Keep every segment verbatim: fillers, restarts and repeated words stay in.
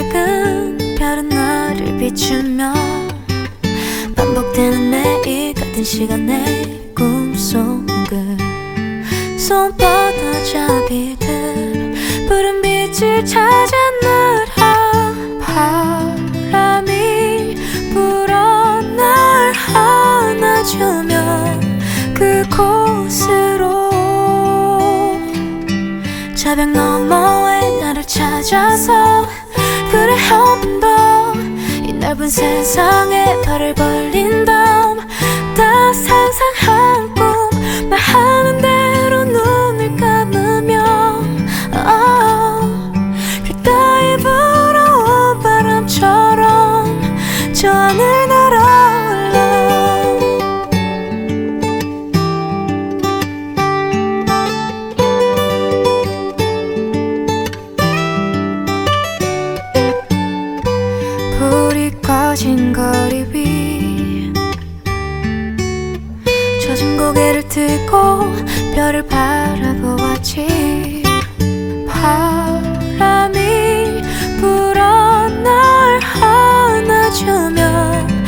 밝은 별은 나를 비추며 반복되는 매일 같은 시간의 꿈속을 손바닥잡이들 푸른 빛을 찾아느라 바람이 불어 날 안아주며 그곳으로 저벽 너머에 나를 찾아서 그래 한 번 더 이 넓은 세상에 발을 벌린 다음 다 상상한 꿈 말하는 대로 눈을 감으며 귓가에 불어온 바람처럼 저 하늘 날아올라 불이 꺼진 거리 위 젖은 고개를 들고 별을 바라보았지 바람이 불어 날 안아주며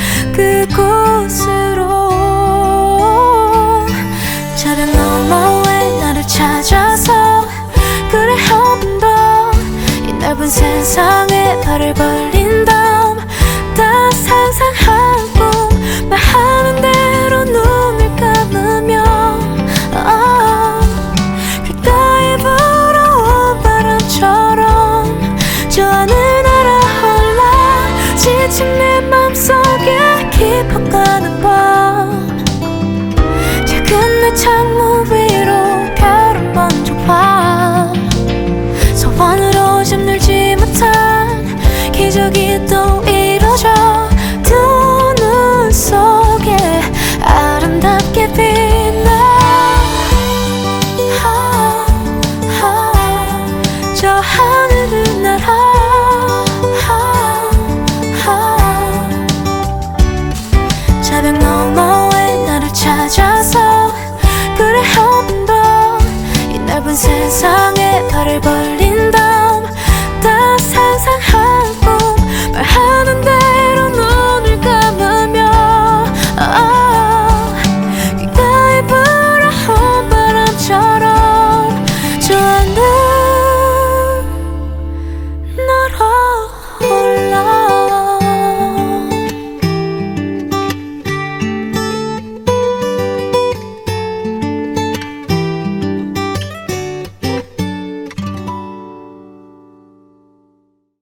그곳으로 저벽 너머에 나를 찾아서 그래 한 번 더 이 넓은 세상에 발을 벌린 다음 다 상상한 꿈 말하는 대로 눈을 감으며 귓가에 불어온 바람처럼 저 하늘 날아올라 지친 내